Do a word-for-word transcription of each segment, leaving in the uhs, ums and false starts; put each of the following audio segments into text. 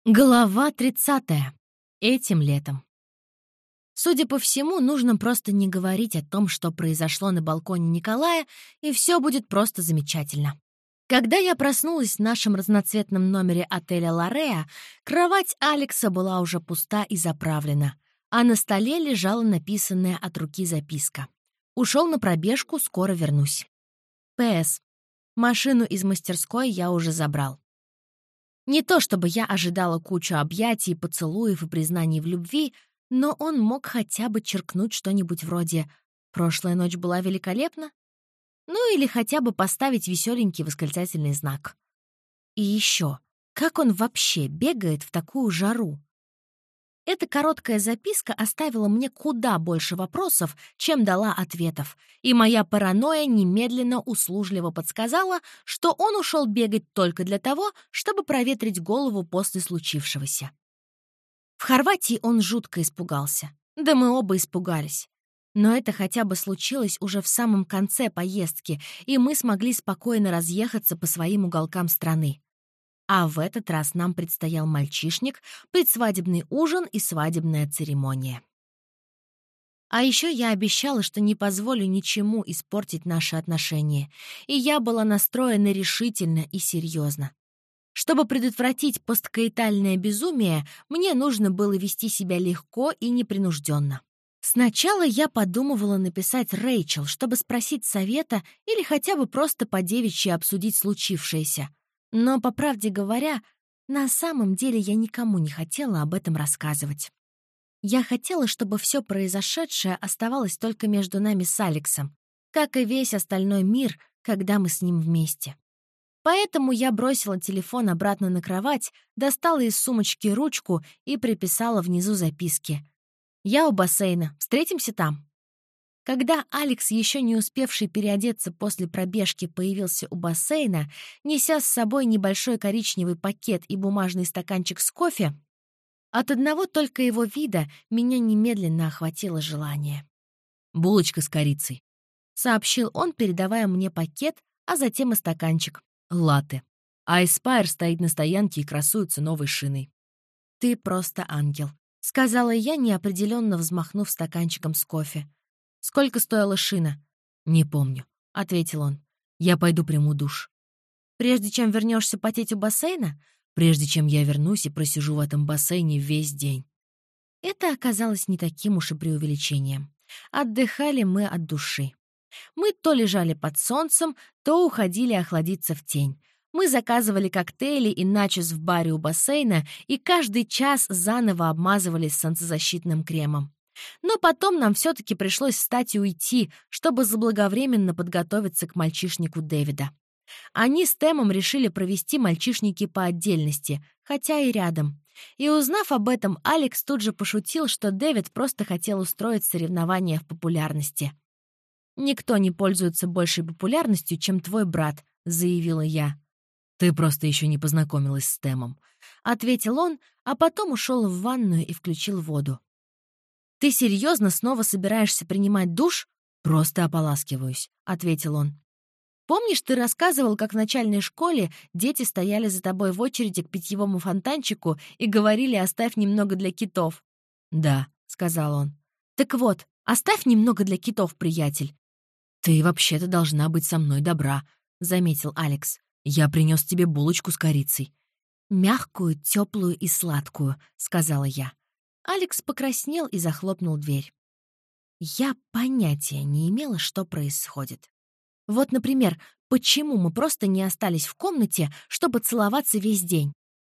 Глава тридцатая. Этим летом. Судя по всему, нужно просто не говорить о том, что произошло на балконе Николая, и все будет просто замечательно. Когда я проснулась в нашем разноцветном номере отеля «Лореа», кровать Алекса была уже пуста и заправлена, а на столе лежала написанная от руки записка. «Ушел на пробежку, скоро вернусь». П С. Машину из мастерской я уже забрал. Не то чтобы я ожидала кучу объятий, поцелуев и признаний в любви, но он мог хотя бы черкнуть что-нибудь вроде «Прошлая ночь была великолепна?» Ну или хотя бы поставить веселенький восклицательный знак. И еще, как он вообще бегает в такую жару? Эта короткая записка оставила мне куда больше вопросов, чем дала ответов, и моя паранойя немедленно услужливо подсказала, что он ушел бегать только для того, чтобы проветрить голову после случившегося. В Хорватии он жутко испугался. Да мы оба испугались. Но это хотя бы случилось уже в самом конце поездки, и мы смогли спокойно разъехаться по своим уголкам страны. А в этот раз нам предстоял мальчишник, предсвадебный ужин и свадебная церемония. А еще я обещала, что не позволю ничему испортить наши отношения, и я была настроена решительно и серьезно. Чтобы предотвратить посткоитальное безумие, мне нужно было вести себя легко и непринужденно. Сначала я подумывала написать Рэйчел, чтобы спросить совета или хотя бы просто по-девичьи обсудить случившееся. Но, по правде говоря, на самом деле я никому не хотела об этом рассказывать. Я хотела, чтобы все произошедшее оставалось только между нами с Алексом, как и весь остальной мир, когда мы с ним вместе. Поэтому я бросила телефон обратно на кровать, достала из сумочки ручку и приписала внизу записки. «Я у бассейна. Встретимся там». Когда Алекс, еще не успевший переодеться после пробежки, появился у бассейна, неся с собой небольшой коричневый пакет и бумажный стаканчик с кофе, от одного только его вида меня немедленно охватило желание. «Булочка с корицей», — сообщил он, передавая мне пакет, а затем и стаканчик. «Латте. Айспайр стоит на стоянке и красуется новой шиной». «Ты просто ангел», — сказала я, неопределенно взмахнув стаканчиком с кофе. «Сколько стоила шина?» «Не помню», — ответил он. «Я пойду приму душ». «Прежде чем вернешься потеть у бассейна?» «Прежде чем я вернусь и просижу в этом бассейне весь день». Это оказалось не таким уж и преувеличением. Отдыхали мы от души. Мы то лежали под солнцем, то уходили охладиться в тень. Мы заказывали коктейли и начос в баре у бассейна и каждый час заново обмазывались солнцезащитным кремом. Но потом нам все-таки пришлось встать и уйти, чтобы заблаговременно подготовиться к мальчишнику Дэвида. Они с Тэмом решили провести мальчишники по отдельности, хотя и рядом. И узнав об этом, Алекс тут же пошутил, что Дэвид просто хотел устроить соревнования в популярности. «Никто не пользуется большей популярностью, чем твой брат», — заявила я. «Ты просто еще не познакомилась с Тэмом», — ответил он, а потом ушел в ванную и включил воду. «Ты серьезно снова собираешься принимать душ?» «Просто ополаскиваюсь», — ответил он. «Помнишь, ты рассказывал, как в начальной школе дети стояли за тобой в очереди к питьевому фонтанчику и говорили «оставь немного для китов»?» «Да», — сказал он. «Так вот, оставь немного для китов, приятель». «Ты вообще-то должна быть со мной добра», — заметил Алекс. «Я принес тебе булочку с корицей». «Мягкую, теплую и сладкую», — сказала я. Алекс покраснел и захлопнул дверь. Я понятия не имела, что происходит. Вот, например, почему мы просто не остались в комнате, чтобы целоваться весь день?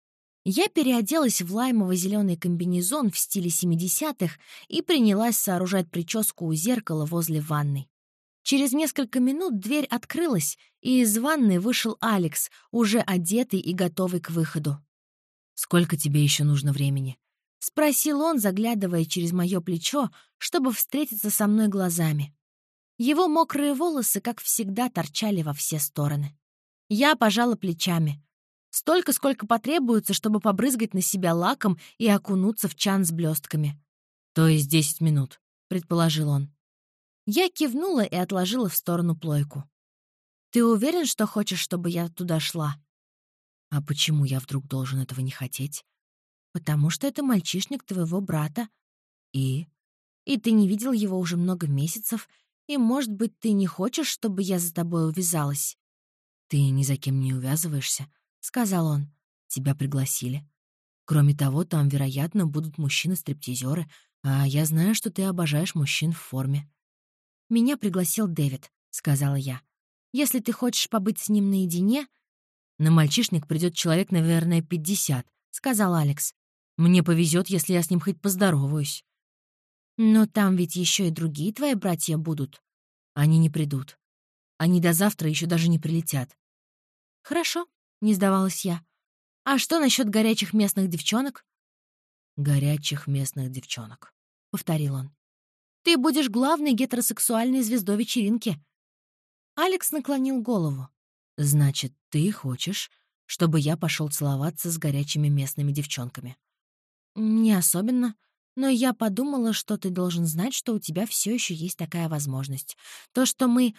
Я переоделась в лаймово-зеленый комбинезон в стиле семидесятых и принялась сооружать прическу у зеркала возле ванной. Через несколько минут дверь открылась, и из ванной вышел Алекс, уже одетый и готовый к выходу. «Сколько тебе еще нужно времени?» — спросил он, заглядывая через мое плечо, чтобы встретиться со мной глазами. Его мокрые волосы, как всегда, торчали во все стороны. Я пожала плечами. Столько, сколько потребуется, чтобы побрызгать на себя лаком и окунуться в чан с блестками. «То есть десять минут», — предположил он. Я кивнула и отложила в сторону плойку. «Ты уверен, что хочешь, чтобы я туда шла?» «А почему я вдруг должен этого не хотеть?» «Потому что это мальчишник твоего брата. И? И ты не видел его уже много месяцев, и, может быть, ты не хочешь, чтобы я за тобой увязалась?» Ты ни за кем не увязываешься, — сказал он. Тебя пригласили. Кроме того, там, вероятно, будут мужчины-стриптизеры, а я знаю, что ты обожаешь мужчин в форме. «Меня пригласил Дэвид», — сказала я. «Если ты хочешь побыть с ним наедине...» На мальчишник придет человек, наверное, пятьдесят, — сказал Алекс. Мне повезет, если я с ним хоть поздороваюсь. «Но там ведь еще и другие твои братья будут». Они не придут. Они до завтра еще даже не прилетят. «Хорошо», — не сдавалась я. «А что насчет горячих местных девчонок?» «Горячих местных девчонок», — повторил он. «Ты будешь главной гетеросексуальной звездой вечеринки». Алекс наклонил голову. «Значит, ты хочешь, чтобы я пошел целоваться с горячими местными девчонками?» «Не особенно. Но я подумала, что ты должен знать, что у тебя все еще есть такая возможность. То, что мы...»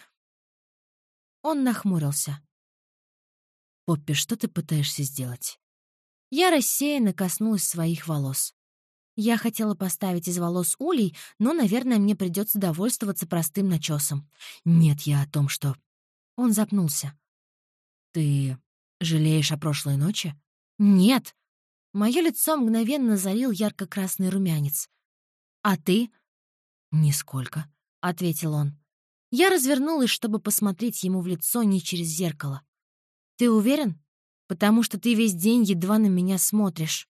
Он нахмурился. «Поппи, что ты пытаешься сделать?» Я рассеянно коснулась своих волос. Я хотела поставить из волос улей, но, наверное, мне придется довольствоваться простым начесом. «Нет, я о том, что...» Он запнулся. «Ты жалеешь о прошлой ночи?» «Нет». Мое лицо мгновенно залил ярко-красный румянец. «А ты?» «Нисколько», — ответил он. Я развернулась, чтобы посмотреть ему в лицо не через зеркало. «Ты уверен? Потому что ты весь день едва на меня смотришь».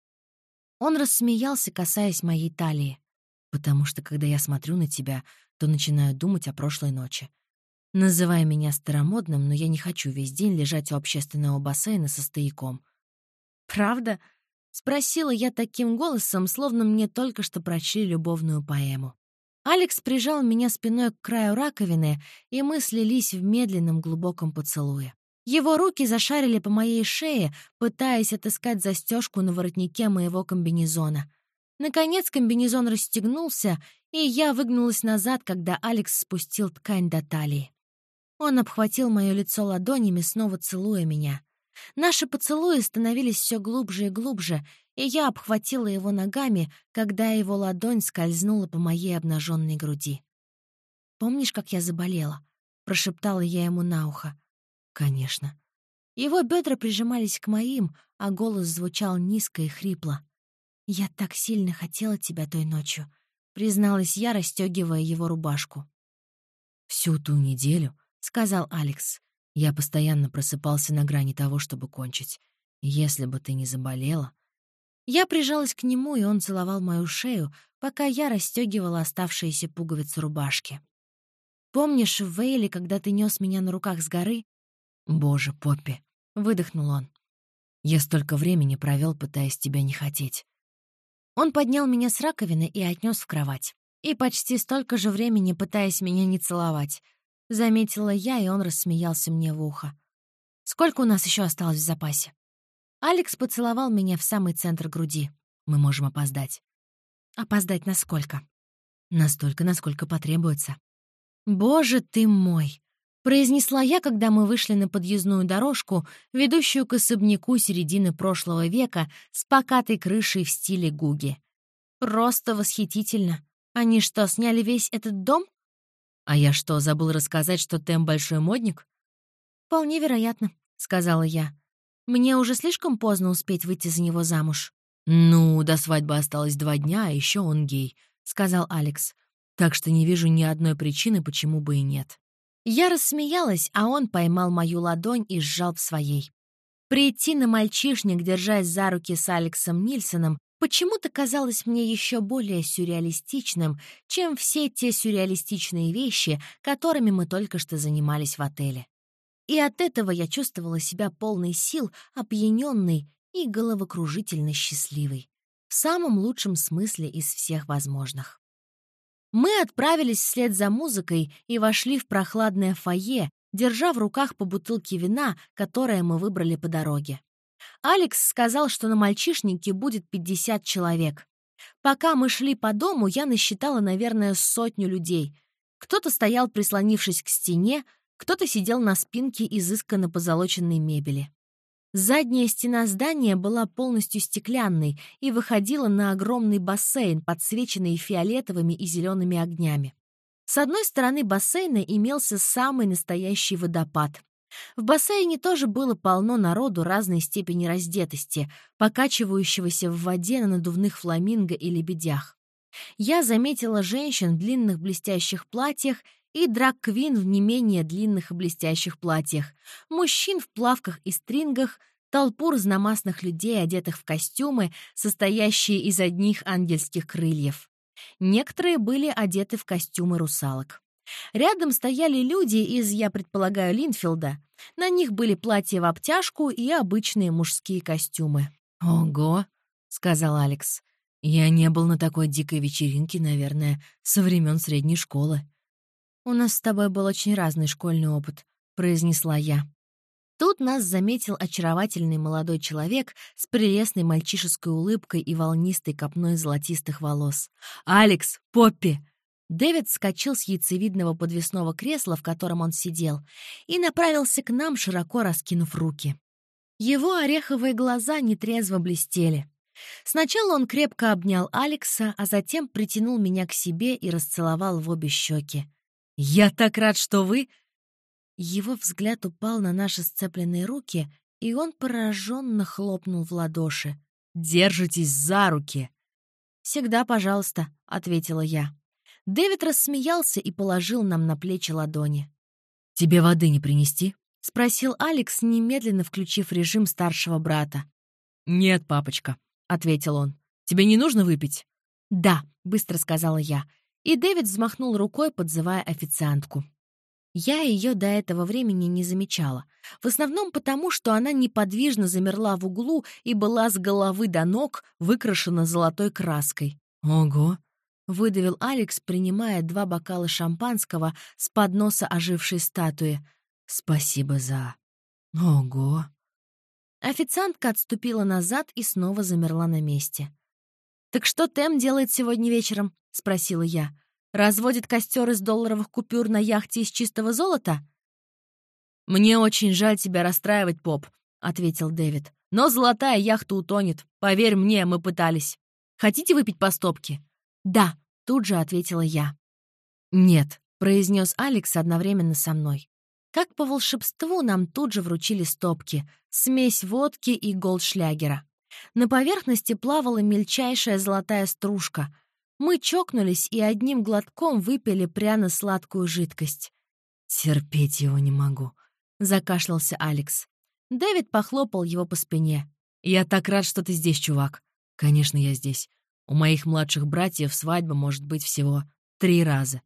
Он рассмеялся, касаясь моей талии. «Потому что, когда я смотрю на тебя, то начинаю думать о прошлой ночи. Называй меня старомодным, но я не хочу весь день лежать у общественного бассейна со стояком». «Правда?» — спросила я таким голосом, словно мне только что прочли любовную поэму. Алекс прижал меня спиной к краю раковины, и мы слились в медленном глубоком поцелуе. Его руки зашарили по моей шее, пытаясь отыскать застежку на воротнике моего комбинезона. Наконец комбинезон расстегнулся, и я выгнулась назад, когда Алекс спустил ткань до талии. Он обхватил мое лицо ладонями, снова целуя меня. Наши поцелуи становились все глубже и глубже, и я обхватила его ногами, когда его ладонь скользнула по моей обнаженной груди. «Помнишь, как я заболела?» — прошептала я ему на ухо. «Конечно». Его бедра прижимались к моим, а голос звучал низко и хрипло. «Я так сильно хотела тебя той ночью», — призналась я, расстегивая его рубашку. «Всю ту неделю», — сказал Алекс, — «я постоянно просыпался на грани того, чтобы кончить. Если бы ты не заболела...» Я прижалась к нему, и он целовал мою шею, пока я расстегивала оставшиеся пуговицы рубашки. «Помнишь в Вейле, когда ты нес меня на руках с горы?» «Боже, Поппи», — выдохнул он, — «я столько времени провел, пытаясь тебя не хотеть». Он поднял меня с раковины и отнес в кровать. И почти столько же времени, пытаясь меня не целовать. Заметила я, и он рассмеялся мне в ухо. «Сколько у нас еще осталось в запасе?» Алекс поцеловал меня в самый центр груди. «Мы можем опоздать». «Опоздать на сколько?» «Настолько, насколько потребуется». «Боже ты мой!» — произнесла я, когда мы вышли на подъездную дорожку, ведущую к особняку середины прошлого века с покатой крышей в стиле гуги. «Просто восхитительно! Они что, сняли весь этот дом?» «А я что, забыл рассказать, что Тэм большой модник?» «Вполне вероятно», — сказала я. «Мне уже слишком поздно успеть выйти за него замуж». «Ну, до свадьбы осталось два дня, а еще он гей», — сказал Алекс. «Так что не вижу ни одной причины, почему бы и нет». Я рассмеялась, а он поймал мою ладонь и сжал в своей. Прийти на мальчишник, держась за руки с Алексом Нильсоном, почему-то казалось мне еще более сюрреалистичным, чем все те сюрреалистичные вещи, которыми мы только что занимались в отеле. И от этого я чувствовала себя полной сил, опьянённой и головокружительно счастливой. В самом лучшем смысле из всех возможных. Мы отправились вслед за музыкой и вошли в прохладное фойе, держа в руках по бутылке вина, которое мы выбрали по дороге. Алекс сказал, что на мальчишнике будет пятьдесят человек. Пока мы шли по дому, я насчитала, наверное, сотню людей. Кто-то стоял, прислонившись к стене, кто-то сидел на спинке изысканно позолоченной мебели. Задняя стена здания была полностью стеклянной и выходила на огромный бассейн, подсвеченный фиолетовыми и зелеными огнями. С одной стороны бассейна имелся самый настоящий водопад. В бассейне тоже было полно народу разной степени раздетости, покачивающегося в воде на надувных фламинго и лебедях. Я заметила женщин в длинных блестящих платьях и драг-квин в не менее длинных и блестящих платьях, мужчин в плавках и стрингах, толпу разномастных людей, одетых в костюмы, состоящие из одних ангельских крыльев. Некоторые были одеты в костюмы русалок. Рядом стояли люди из, я предполагаю, Линфилда. На них были платья в обтяжку и обычные мужские костюмы. «Ого!» — сказал Алекс. «Я не был на такой дикой вечеринке, наверное, со времен средней школы». «У нас с тобой был очень разный школьный опыт», — произнесла я. Тут нас заметил очаровательный молодой человек с прелестной мальчишеской улыбкой и волнистой копной золотистых волос. «Алекс! Поппи!» Дэвид вскочил с яйцевидного подвесного кресла, в котором он сидел, и направился к нам, широко раскинув руки. Его ореховые глаза нетрезво блестели. Сначала он крепко обнял Алекса, а затем притянул меня к себе и расцеловал в обе щеки. «Я так рад, что вы...» Его взгляд упал на наши сцепленные руки, и он пораженно хлопнул в ладоши. «Держитесь за руки!» «Всегда пожалуйста», — ответила я. Дэвид рассмеялся и положил нам на плечи ладони. «Тебе воды не принести?» — спросил Алекс, немедленно включив режим старшего брата. «Нет, папочка», — ответил он. «Тебе не нужно выпить?» «Да», — быстро сказала я, и Дэвид взмахнул рукой, подзывая официантку. Я ее до этого времени не замечала, в основном потому, что она неподвижно замерла в углу и была с головы до ног выкрашена золотой краской. «Ого!» — выдавил Алекс, принимая два бокала шампанского с подноса ожившей статуи. «Спасибо за... Ого!» Официантка отступила назад и снова замерла на месте. «Так что Тэм делает сегодня вечером?» — спросила я. «Разводит костер из долларовых купюр на яхте из чистого золота?» «Мне очень жаль тебя расстраивать, Поп», — ответил Дэвид. «Но золотая яхта утонет. Поверь мне, мы пытались. Хотите выпить по стопке?» «Да», — тут же ответила я. «Нет», — произнес Алекс одновременно со мной. Как по волшебству нам тут же вручили стопки, смесь водки и голдшлягера. На поверхности плавала мельчайшая золотая стружка. Мы чокнулись и одним глотком выпили пряно-сладкую жидкость. «Терпеть его не могу», — закашлялся Алекс. Дэвид похлопал его по спине. «Я так рад, что ты здесь, чувак. Конечно, я здесь. У моих младших братьев свадьба может быть всего три раза.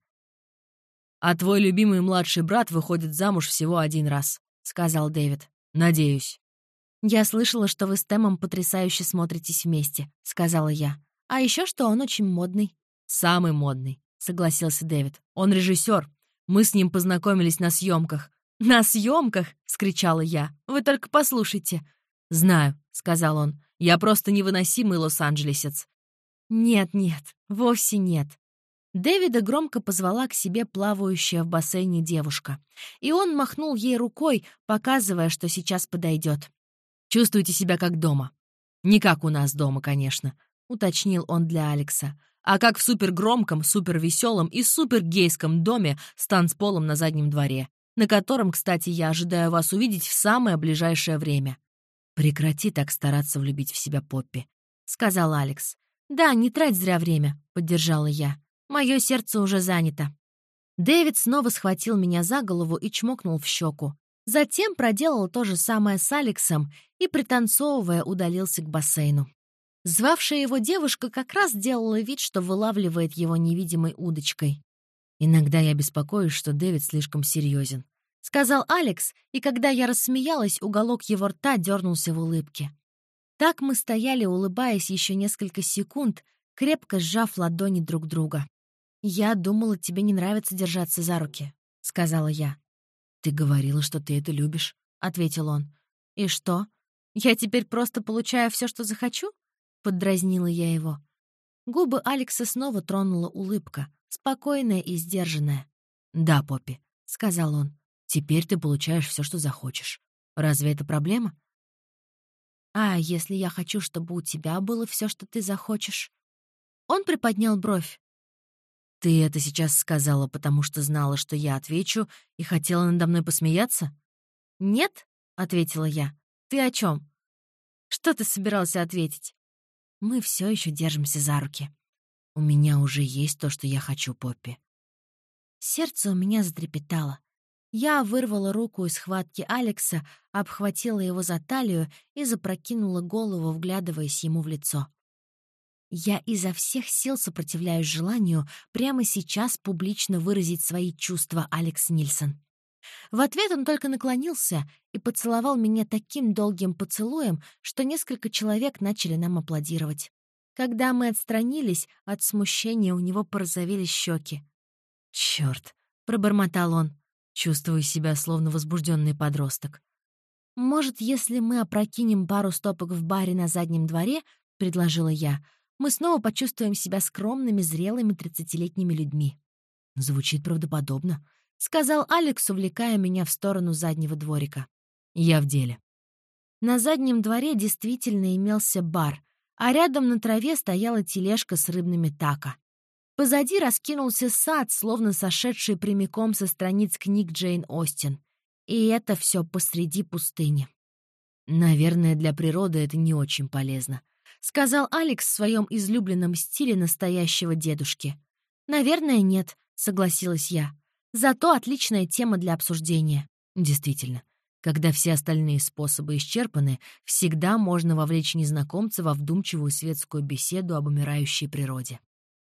А твой любимый младший брат выходит замуж всего один раз», — сказал Дэвид. «Надеюсь». «Я слышала, что вы с Тэмом потрясающе смотритесь вместе», — сказала я. «А еще что он очень модный». «Самый модный», — согласился Дэвид. «Он режиссер. Мы с ним познакомились на съемках». «На съемках?» — вскричала я. «Вы только послушайте». «Знаю», — сказал он. «Я просто невыносимый лос-анджелесец». «Нет-нет, вовсе нет». Дэвида громко позвала к себе плавающая в бассейне девушка, и он махнул ей рукой, показывая, что сейчас подойдет. «Чувствуйте себя как дома. Не как у нас дома, конечно», — уточнил он для Алекса, «а как в супергромком, супервеселом и супергейском доме с танцполом на заднем дворе, на котором, кстати, я ожидаю вас увидеть в самое ближайшее время». «Прекрати так стараться влюбить в себя Поппи», — сказал Алекс. «Да, не трать зря время», — поддержала я. «Мое сердце уже занято». Дэвид снова схватил меня за голову и чмокнул в щеку. Затем проделал то же самое с Алексом и, пританцовывая, удалился к бассейну. Звавшая его девушка как раз делала вид, что вылавливает его невидимой удочкой. «Иногда я беспокоюсь, что Дэвид слишком серьезен», — сказал Алекс, и когда я рассмеялась, уголок его рта дернулся в улыбке. Так мы стояли, улыбаясь еще несколько секунд, крепко сжав ладони друг друга. «Я думала, тебе не нравится держаться за руки», — сказала я. «Ты говорила, что ты это любишь», — ответил он. «И что? Я теперь просто получаю все, что захочу?» — поддразнила я его. Губы Алекса снова тронула улыбка, спокойная и сдержанная. «Да, Поппи», — сказал он. «Теперь ты получаешь все, что захочешь. Разве это проблема?» «А если я хочу, чтобы у тебя было все, что ты захочешь?» Он приподнял бровь. «Ты это сейчас сказала, потому что знала, что я отвечу, и хотела надо мной посмеяться?» «Нет», — ответила я. «Ты о чем? Что ты собирался ответить?» Мы все еще держимся за руки. «У меня уже есть то, что я хочу, Поппи». Сердце у меня затрепетало. Я вырвала руку из схватки Алекса, обхватила его за талию и запрокинула голову, вглядываясь ему в лицо. Я изо всех сил сопротивляюсь желанию прямо сейчас публично выразить свои чувства, Алекс Нильсон. В ответ он только наклонился и поцеловал меня таким долгим поцелуем, что несколько человек начали нам аплодировать. Когда мы отстранились, от смущения у него порозовели щеки. «Чёрт!» — пробормотал он. Чувствую себя, словно возбужденный подросток. «Может, если мы опрокинем пару стопок в баре на заднем дворе, — предложила я, — мы снова почувствуем себя скромными, зрелыми тридцатилетними людьми». Звучит правдоподобно. — сказал Алекс, увлекая меня в сторону заднего дворика. Я в деле. На заднем дворе действительно имелся бар, а рядом на траве стояла тележка с рыбными тако. Позади раскинулся сад, словно сошедший прямиком со страниц книг Джейн Остин. И это все посреди пустыни. «Наверное, для природы это не очень полезно», — сказал Алекс в своем излюбленном стиле настоящего дедушки. «Наверное, нет», — согласилась я. «Зато отличная тема для обсуждения». Действительно, когда все остальные способы исчерпаны, всегда можно вовлечь незнакомца во вдумчивую светскую беседу об умирающей природе.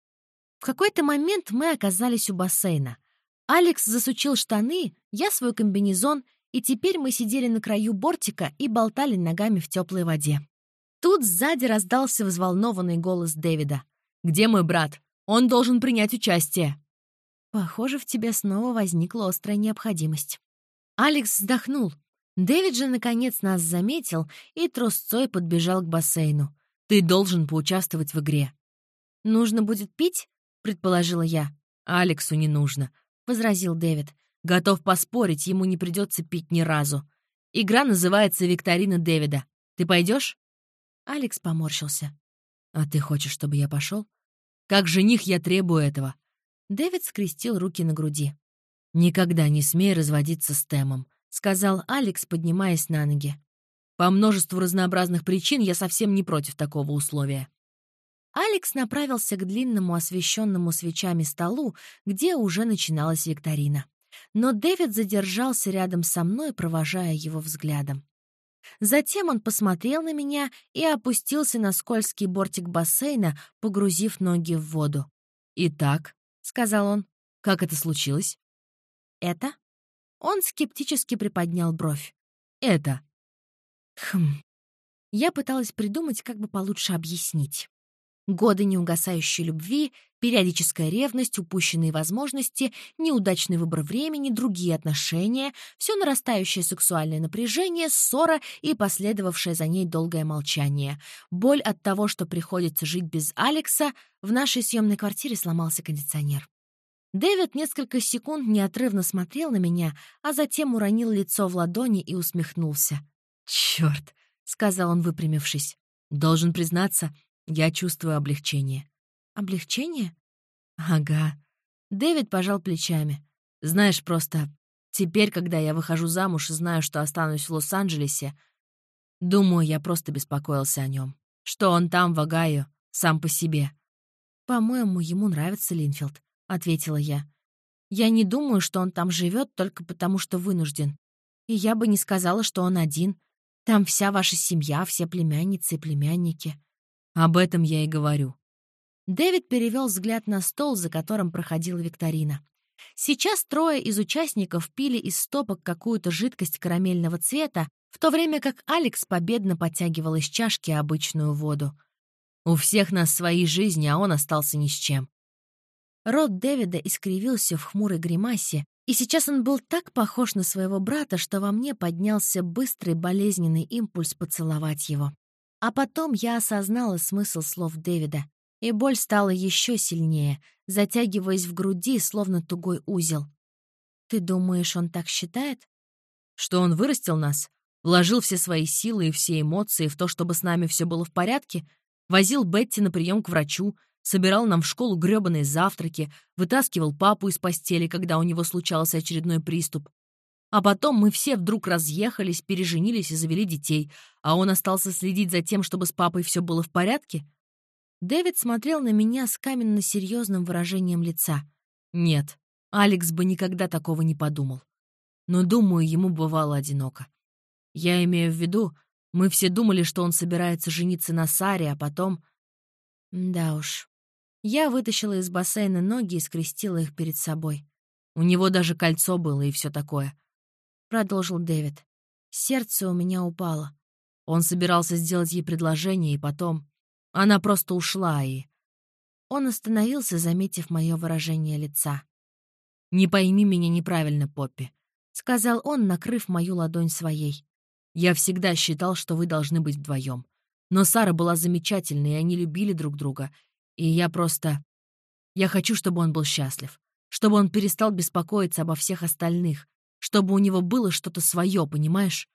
В какой-то момент мы оказались у бассейна. Алекс засучил штаны, я свой комбинезон, и теперь мы сидели на краю бортика и болтали ногами в теплой воде. Тут сзади раздался взволнованный голос Дэвида. «Где мой брат? Он должен принять участие». «Похоже, в тебе снова возникла острая необходимость». Алекс вздохнул. Дэвид же, наконец, нас заметил и трусцой подбежал к бассейну. «Ты должен поучаствовать в игре». «Нужно будет пить?» — предположила я. «Алексу не нужно», — возразил Дэвид. «Готов поспорить, ему не придется пить ни разу. Игра называется «Викторина Дэвида». Ты пойдешь?» Алекс поморщился. «А ты хочешь, чтобы я пошел? Как жених я требую этого». Дэвид скрестил руки на груди. «Никогда не смей разводиться с Тэмом», — сказал Алекс, поднимаясь на ноги. «По множеству разнообразных причин я совсем не против такого условия». Алекс направился к длинному освещенному свечами столу, где уже начиналась викторина. Но Дэвид задержался рядом со мной, провожая его взглядом. Затем он посмотрел на меня и опустился на скользкий бортик бассейна, погрузив ноги в воду. «Итак», — сказал он, — «как это случилось?» «Это?» Он скептически приподнял бровь. «Это». Хм. Я пыталась придумать, как бы получше объяснить. Годы неугасающей любви, периодическая ревность, упущенные возможности, неудачный выбор времени, другие отношения, все нарастающее сексуальное напряжение, ссора и последовавшее за ней долгое молчание. Боль от того, что приходится жить без Алекса, в нашей съемной квартире сломался кондиционер. Дэвид несколько секунд неотрывно смотрел на меня, а затем уронил лицо в ладони и усмехнулся. «Чёрт!» — сказал он, выпрямившись. «Должен признаться, я чувствую облегчение». «Облегчение?» «Ага». Дэвид пожал плечами. «Знаешь, просто теперь, когда я выхожу замуж и знаю, что останусь в Лос-Анджелесе, думаю, я просто беспокоился о нем. Что он там, в Огайо, сам по себе». «По-моему, ему нравится Линфилд», — ответила я. «Я не думаю, что он там живет только потому, что вынужден. И я бы не сказала, что он один. Там вся ваша семья, все племянницы и племянники». «Об этом я и говорю». Дэвид перевел взгляд на стол, за которым проходила викторина. Сейчас трое из участников пили из стопок какую-то жидкость карамельного цвета, в то время как Алекс победно подтягивал из чашки обычную воду. «У всех нас свои жизни, а он остался ни с чем». Рот Дэвида искривился в хмурой гримасе, и сейчас он был так похож на своего брата, что во мне поднялся быстрый болезненный импульс поцеловать его. А потом я осознала смысл слов Дэвида, и боль стала еще сильнее, затягиваясь в груди, словно тугой узел. «Ты думаешь, он так считает?» «Что он вырастил нас? Вложил все свои силы и все эмоции в то, чтобы с нами все было в порядке, возил Бетти на прием к врачу, собирал нам в школу грёбаные завтраки, вытаскивал папу из постели, когда у него случался очередной приступ. А потом мы все вдруг разъехались, переженились и завели детей, а он остался следить за тем, чтобы с папой все было в порядке? Дэвид смотрел на меня с каменно-серьезным выражением лица. Нет, Алекс бы никогда такого не подумал. Но, думаю, ему бывало одиноко. Я имею в виду, мы все думали, что он собирается жениться на Саре, а потом... Да уж. Я вытащила из бассейна ноги и скрестила их перед собой. У него даже кольцо было и все такое. Продолжил Дэвид. Сердце у меня упало. Он собирался сделать ей предложение, и потом... Она просто ушла, и... Он остановился, заметив мое выражение лица. «Не пойми меня неправильно, Поппи», — сказал он, накрыв мою ладонь своей. «Я всегда считал, что вы должны быть вдвоем. Но Сара была замечательной, и они любили друг друга. И я просто... Я хочу, чтобы он был счастлив. Чтобы он перестал беспокоиться обо всех остальных. Чтобы у него было что-то свое, понимаешь?»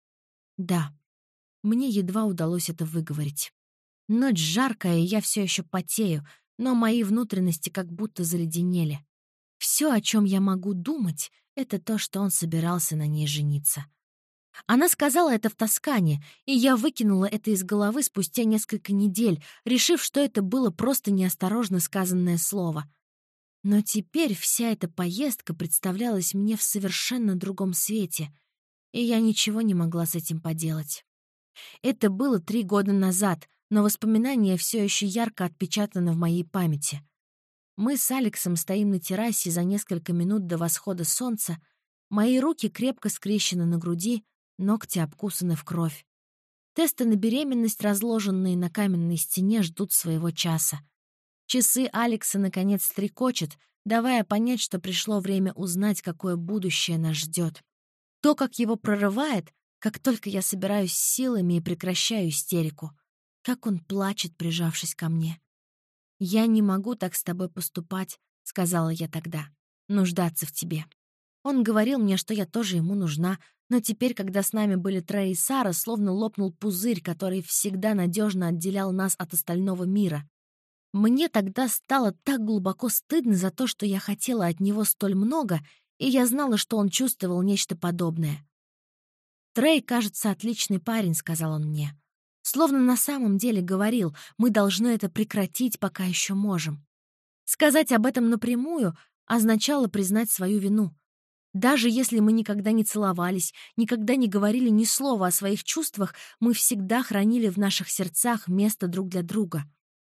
Да, мне едва удалось это выговорить. Ночь жаркая, и я все еще потею, но мои внутренности как будто заледенели. Все, о чем я могу думать, это то, что он собирался на ней жениться. Она сказала это в Тоскане, и я выкинула это из головы спустя несколько недель, решив, что это было просто неосторожно сказанное слово. Но теперь вся эта поездка представлялась мне в совершенно другом свете, и я ничего не могла с этим поделать. Это было три года назад, но воспоминание все еще ярко отпечатано в моей памяти. Мы с Алексом стоим на террасе за несколько минут до восхода солнца, мои руки крепко скрещены на груди, ногти обкусаны в кровь. Тесты на беременность, разложенные на каменной стене, ждут своего часа. Часы Алекса, наконец, стрекочут, давая понять, что пришло время узнать, какое будущее нас ждет. То, как его прорывает, как только я собираюсь силами и прекращаю истерику. Как он плачет, прижавшись ко мне. «Я не могу так с тобой поступать», — сказала я тогда. «Нуждаться в тебе». Он говорил мне, что я тоже ему нужна, но теперь, когда с нами были Трей и Сара, словно лопнул пузырь, который всегда надежно отделял нас от остального мира. Мне тогда стало так глубоко стыдно за то, что я хотела от него столь много, и я знала, что он чувствовал нечто подобное. «Трей, кажется, отличный парень», — сказал он мне. Словно на самом деле говорил, мы должны это прекратить, пока еще можем. Сказать об этом напрямую означало признать свою вину. Даже если мы никогда не целовались, никогда не говорили ни слова о своих чувствах, мы всегда хранили в наших сердцах место друг для друга.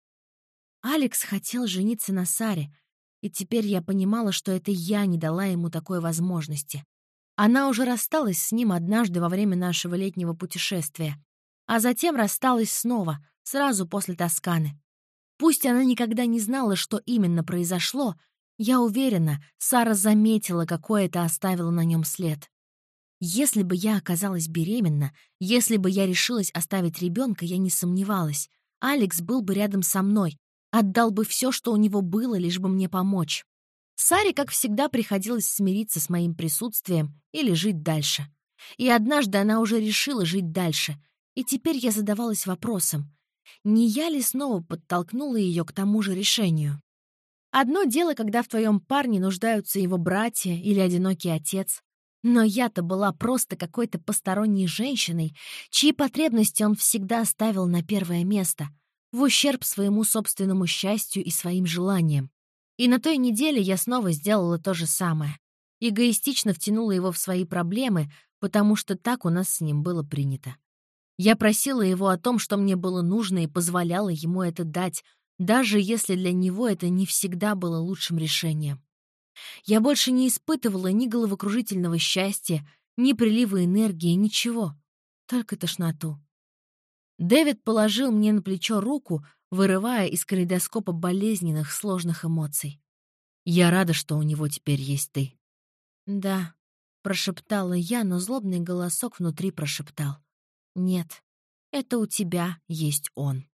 Алекс хотел жениться на Саре, и теперь я понимала, что это я не дала ему такой возможности. Она уже рассталась с ним однажды во время нашего летнего путешествия. А затем рассталась снова, сразу после Тосканы. Пусть она никогда не знала, что именно произошло, я уверена, Сара заметила, какой это оставило на нем след. Если бы я оказалась беременна, если бы я решилась оставить ребенка, я не сомневалась. Алекс был бы рядом со мной, отдал бы все, что у него было, лишь бы мне помочь. Саре, как всегда, приходилось смириться с моим присутствием или жить дальше. И однажды она уже решила жить дальше — и теперь я задавалась вопросом, не я ли снова подтолкнула ее к тому же решению? Одно дело, когда в твоем парне нуждаются его братья или одинокий отец. Но я-то была просто какой-то посторонней женщиной, чьи потребности он всегда ставил на первое место, в ущерб своему собственному счастью и своим желаниям. И на той неделе я снова сделала то же самое. Эгоистично втянула его в свои проблемы, потому что так у нас с ним было принято. Я просила его о том, что мне было нужно, и позволяла ему это дать, даже если для него это не всегда было лучшим решением. Я больше не испытывала ни головокружительного счастья, ни прилива энергии, ничего, только тошноту. Дэвид положил мне на плечо руку, вырывая из калейдоскопа болезненных, сложных эмоций. «Я рада, что у него теперь есть ты». «Да», — прошептала я, но злобный голосок внутри прошептал. «Нет, это у тебя есть он».